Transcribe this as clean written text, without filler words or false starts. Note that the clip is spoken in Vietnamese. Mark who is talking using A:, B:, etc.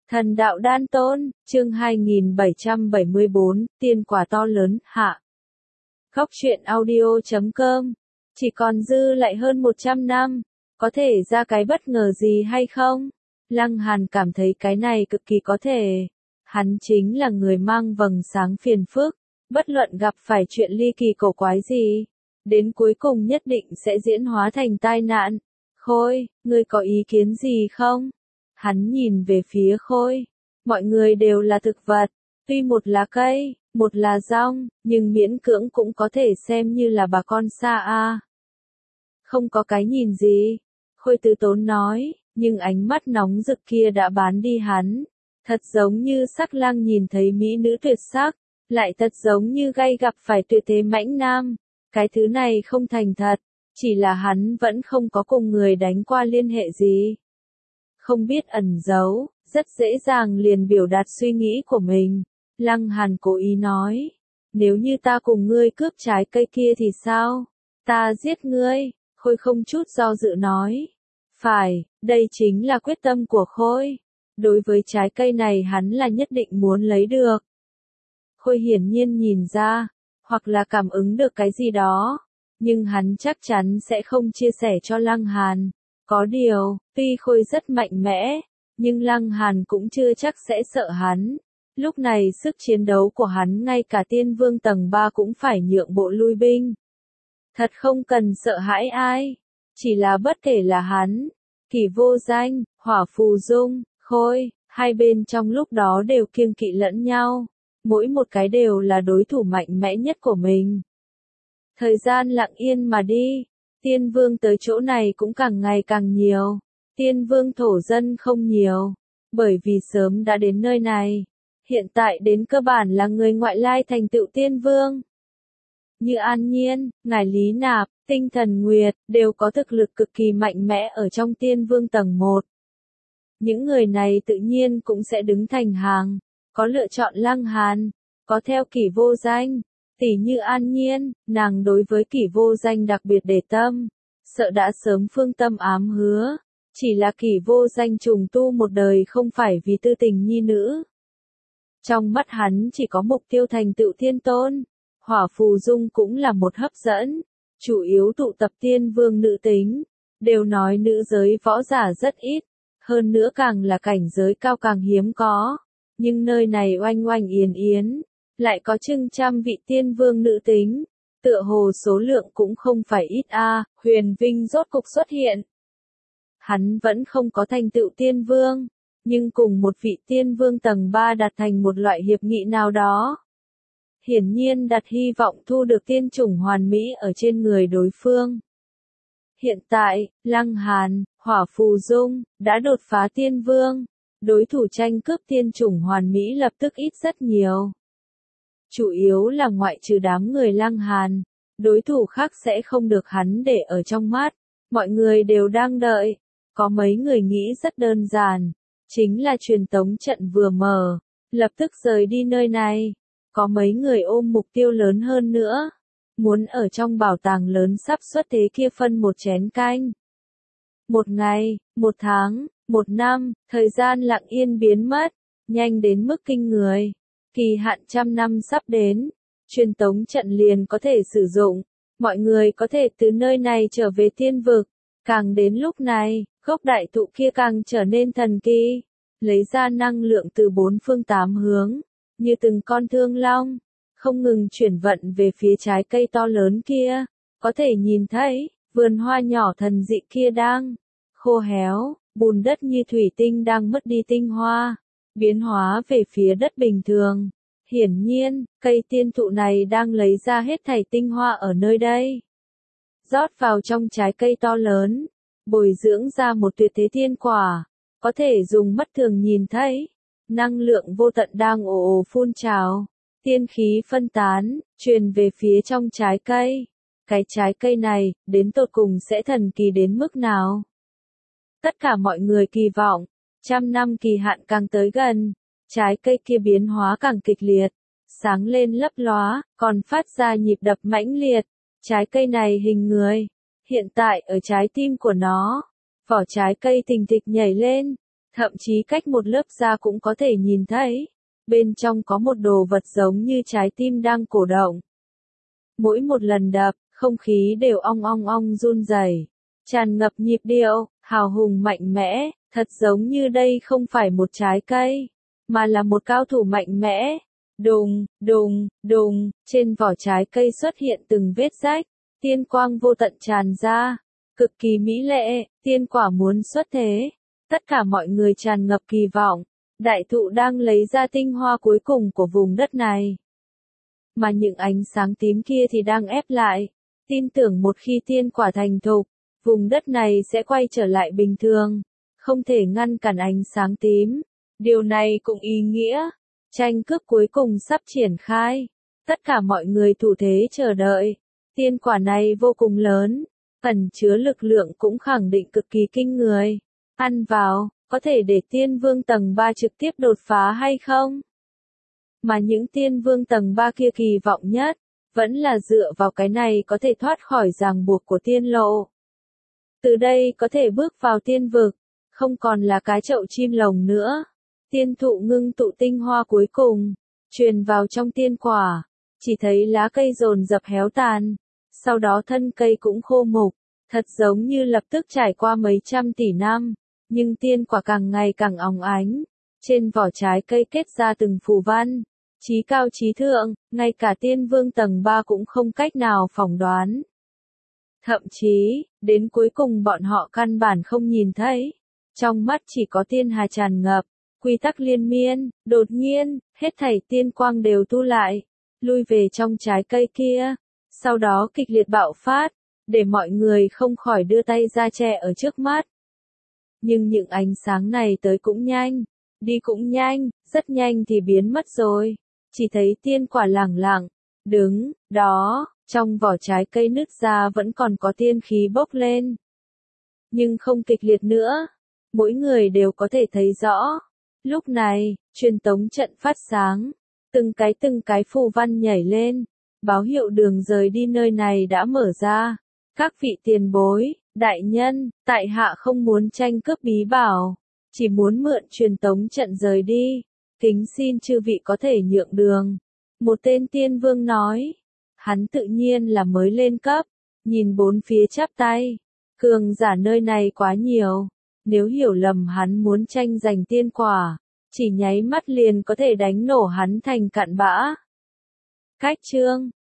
A: Thần đạo đan tôn, chương 2774, tiên quả to lớn, hạ. Góc truyện audio.com. Chỉ còn dư lại hơn 100 năm, có thể ra cái bất ngờ gì hay không? Lăng Hàn cảm thấy cái này cực kỳ có thể. Hắn chính là người mang vầng sáng phiền phức, bất luận gặp phải chuyện ly kỳ cổ quái gì, đến cuối cùng nhất định sẽ diễn hóa thành tai nạn. Khôi, ngươi có ý kiến gì không? Hắn nhìn về phía Khôi. Mọi người đều là thực vật, tuy một là cây, một là rong, nhưng miễn cưỡng cũng có thể xem như là bà con xa a. Không có cái nhìn gì. Khôi từ tốn nói, nhưng ánh mắt nóng rực kia đã bán đi hắn. Thật giống như sắc lang nhìn thấy mỹ nữ tuyệt sắc, lại thật giống như gay gặp phải tuyệt thế mãnh nam. Cái thứ này không thành thật, chỉ là hắn vẫn không có cùng người đánh qua liên hệ gì. Không biết ẩn giấu, rất dễ dàng liền biểu đạt suy nghĩ của mình. Lăng Hàn cố ý nói, nếu như ta cùng ngươi cướp trái cây kia thì sao? Ta giết ngươi. Khôi không chút do dự nói. Phải, đây chính là quyết tâm của Khôi. Đối với trái cây này hắn là nhất định muốn lấy được. Khôi hiển nhiên nhìn ra, hoặc là cảm ứng được cái gì đó, nhưng hắn chắc chắn sẽ không chia sẻ cho Lăng Hàn. Có điều, tuy Khôi rất mạnh mẽ, nhưng Lăng Hàn cũng chưa chắc sẽ sợ hắn. Lúc này sức chiến đấu của hắn ngay cả tiên vương tầng 3 cũng phải nhượng bộ lui binh. Thật không cần sợ hãi ai, chỉ là bất kể là hắn, Kỷ Vô Danh, Hỏa Phù Dung, Khôi, hai bên trong lúc đó đều kiêng kỵ lẫn nhau, mỗi một cái đều là đối thủ mạnh mẽ nhất của mình. Thời gian lặng yên mà đi, tiên vương tới chỗ này cũng càng ngày càng nhiều, tiên vương thổ dân không nhiều, bởi vì sớm đã đến nơi này, hiện tại đến cơ bản là người ngoại lai thành tựu tiên vương. Như An Nhiên, Ngải Lý Nạp, Tinh Thần Nguyệt, đều có thực lực cực kỳ mạnh mẽ ở trong tiên vương tầng 1. Những người này tự nhiên cũng sẽ đứng thành hàng, có lựa chọn Lăng Hàn, có theo Kỷ Vô Danh. Tỷ như An Nhiên, nàng đối với Kỷ Vô Danh đặc biệt để tâm, sợ đã sớm phương tâm ám hứa, chỉ là Kỷ Vô Danh trùng tu một đời không phải vì tư tình nhi nữ. Trong mắt hắn chỉ có mục tiêu thành tựu thiên tôn. Hỏa Phù Dung cũng là một hấp dẫn, chủ yếu tụ tập tiên vương nữ tính, đều nói nữ giới võ giả rất ít, hơn nữa càng là cảnh giới cao càng hiếm có, nhưng nơi này oanh oanh yến yến, lại có chừng trăm vị tiên vương nữ tính, tựa hồ số lượng cũng không phải ít a. Huyền Vinh rốt cục xuất hiện. Hắn vẫn không có thành tựu tiên vương, nhưng cùng một vị tiên vương tầng 3 đạt thành một loại hiệp nghị nào đó. Hiển nhiên đặt hy vọng thu được tiên chủng hoàn mỹ ở trên người đối phương. Hiện tại, Lăng Hàn, Hỏa Phù Dung, đã đột phá tiên vương. Đối thủ tranh cướp tiên chủng hoàn mỹ lập tức ít rất nhiều. Chủ yếu là ngoại trừ đám người Lăng Hàn, đối thủ khác sẽ không được hắn để ở trong mắt. Mọi người đều đang đợi. Có mấy người nghĩ rất đơn giản. Chính là truyền tống trận vừa mở, lập tức rời đi nơi này. Có mấy người ôm mục tiêu lớn hơn nữa, muốn ở trong bảo tàng lớn sắp xuất thế kia phân một chén canh. Một ngày, một tháng, một năm, thời gian lặng yên biến mất, nhanh đến mức kinh người. Kỳ hạn 100 năm sắp đến, truyền tống trận liền có thể sử dụng, mọi người có thể từ nơi này trở về tiên vực. Càng đến lúc này, gốc đại thụ kia càng trở nên thần kỳ, lấy ra năng lượng từ bốn phương tám hướng. Như từng con thương long, không ngừng chuyển vận về phía trái cây to lớn kia, có thể nhìn thấy, vườn hoa nhỏ thần dị kia đang khô héo, bùn đất như thủy tinh đang mất đi tinh hoa, biến hóa về phía đất bình thường. Hiển nhiên, cây tiên thụ này đang lấy ra hết thảy tinh hoa ở nơi đây, rót vào trong trái cây to lớn, bồi dưỡng ra một tuyệt thế tiên quả, có thể dùng mắt thường nhìn thấy. Năng lượng vô tận đang ồ ồ phun trào, tiên khí phân tán, truyền về phía trong trái cây. Cái trái cây này, đến tột cùng sẽ thần kỳ đến mức nào? Tất cả mọi người kỳ vọng, 100 năm kỳ hạn càng tới gần, trái cây kia biến hóa càng kịch liệt, sáng lên lấp lóa, còn phát ra nhịp đập mãnh liệt. Trái cây này hình người, hiện tại ở trái tim của nó, vỏ trái cây thình thịch nhảy lên. Thậm chí cách một lớp da cũng có thể nhìn thấy. Bên trong có một đồ vật giống như trái tim đang cổ động. Mỗi một lần đập, không khí đều ong ong ong run rẩy, tràn ngập nhịp điệu, hào hùng mạnh mẽ, thật giống như đây không phải một trái cây, mà là một cao thủ mạnh mẽ. Đùng, đùng, đùng, trên vỏ trái cây xuất hiện từng vết rách, tiên quang vô tận tràn ra, cực kỳ mỹ lệ, tiên quả muốn xuất thế. Tất cả mọi người tràn ngập kỳ vọng, đại thụ đang lấy ra tinh hoa cuối cùng của vùng đất này. Mà những ánh sáng tím kia thì đang ép lại, tin tưởng một khi tiên quả thành thục, vùng đất này sẽ quay trở lại bình thường, không thể ngăn cản ánh sáng tím. Điều này cũng ý nghĩa, tranh cướp cuối cùng sắp triển khai. Tất cả mọi người thủ thế chờ đợi, tiên quả này vô cùng lớn, ẩn chứa lực lượng cũng khẳng định cực kỳ kinh người. Ăn vào, có thể để tiên vương tầng 3 trực tiếp đột phá hay không? Mà những tiên vương tầng 3 kia kỳ vọng nhất, vẫn là dựa vào cái này có thể thoát khỏi ràng buộc của tiên lộ. Từ đây có thể bước vào tiên vực, không còn là cái chậu chim lồng nữa. Tiên thụ ngưng tụ tinh hoa cuối cùng, truyền vào trong tiên quả, chỉ thấy lá cây dồn dập héo tàn, sau đó thân cây cũng khô mục, thật giống như lập tức trải qua mấy trăm tỷ năm, nhưng tiên quả càng ngày càng óng ánh, trên vỏ trái cây kết ra từng phù văn, chí cao chí thượng, ngay cả tiên vương tầng 3 cũng không cách nào phỏng đoán. Thậm chí, đến cuối cùng bọn họ căn bản không nhìn thấy, trong mắt chỉ có tiên hà tràn ngập. Quy tắc liên miên, đột nhiên, hết thảy tiên quang đều tu lại, lui về trong trái cây kia, sau đó kịch liệt bạo phát, để mọi người không khỏi đưa tay ra che ở trước mắt. Nhưng những ánh sáng này tới cũng nhanh, đi cũng nhanh, rất nhanh thì biến mất rồi, chỉ thấy tiên quả lẳng lặng, đứng, đó, trong vỏ trái cây nứt ra vẫn còn có tiên khí bốc lên. Nhưng không kịch liệt nữa, mỗi người đều có thể thấy rõ. Lúc này, truyền tống trận phát sáng, từng cái phù văn nhảy lên, báo hiệu đường rời đi nơi này đã mở ra. Các vị tiền bối, đại nhân, tại hạ không muốn tranh cướp bí bảo, chỉ muốn mượn truyền tống trận rời đi, kính xin chư vị có thể nhượng đường. Một tên tiên vương nói, hắn tự nhiên là mới lên cấp, nhìn bốn phía chắp tay, cường giả nơi này quá nhiều. Nếu hiểu lầm hắn muốn tranh giành tiên quả, chỉ nháy mắt liền có thể đánh nổ hắn thành cặn bã. Cách chương